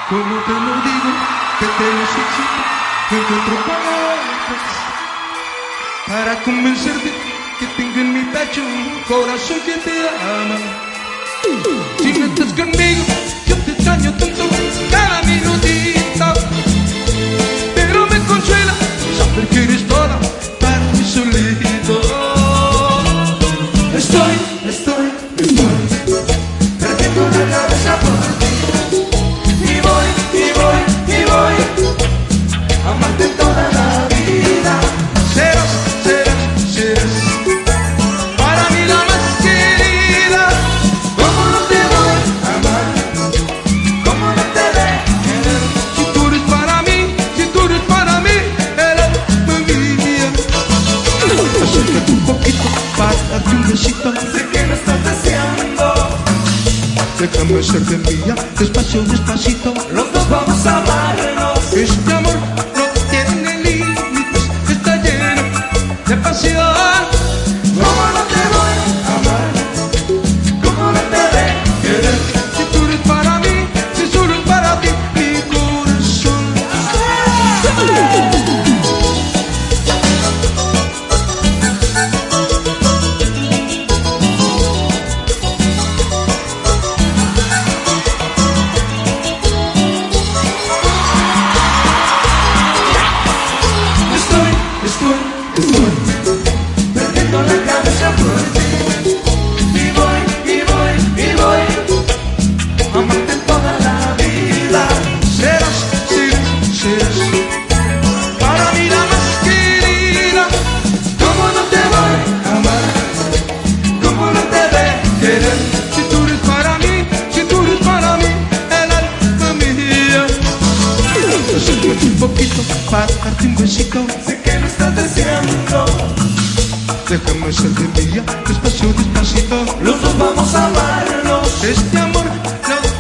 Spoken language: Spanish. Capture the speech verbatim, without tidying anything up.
¿Cómo te lo digo? Que te necesito. No encuentro palabras para convencerte que tengo en mi pecho un corazón que te ama. Si no estás conmigo, yo te extraño tanto cada minutito. Pero me consuela saber que eres toda para mí solito. Estoy, estoy, estoy perdiendo la cabeza por ti. Y voy, y voy, y voy a amarte toda la vida. Serás, serás, serás para mí la más querida. ¿Cómo no te voy a amar? ¿Cómo no te de querer? Si tú eres para mí, si tú eres para mí, el alma mía. Acércate un poquito para darte un besito. Sé que lo estás deseando. Déjame serte mía, despacio, despacito. Los dos vamos a amarnos. Este amor no tiene límites, está lleno de pasión. ¿Cómo no te voy a amar? ¿Cómo no te de querer? Si tú eres para mí, si tú eres para ti, mi corazón. Estoy, estoy, estoy perdiendo la cabeza por ti. Y voy, y voy, y voy a amarte toda la vida. Serás, serás, serás para mí la más querida. ¿Cómo no te voy a amar? ¿Cómo no te de querer? Si tú eres para mí, si tú eres para mí, el alma mía. Acércate un poquito para darte un besito. Sé que lo estás deseando. Déjame serte mía, despacio, despacito. Los dos vamos a amarnos. Este amor no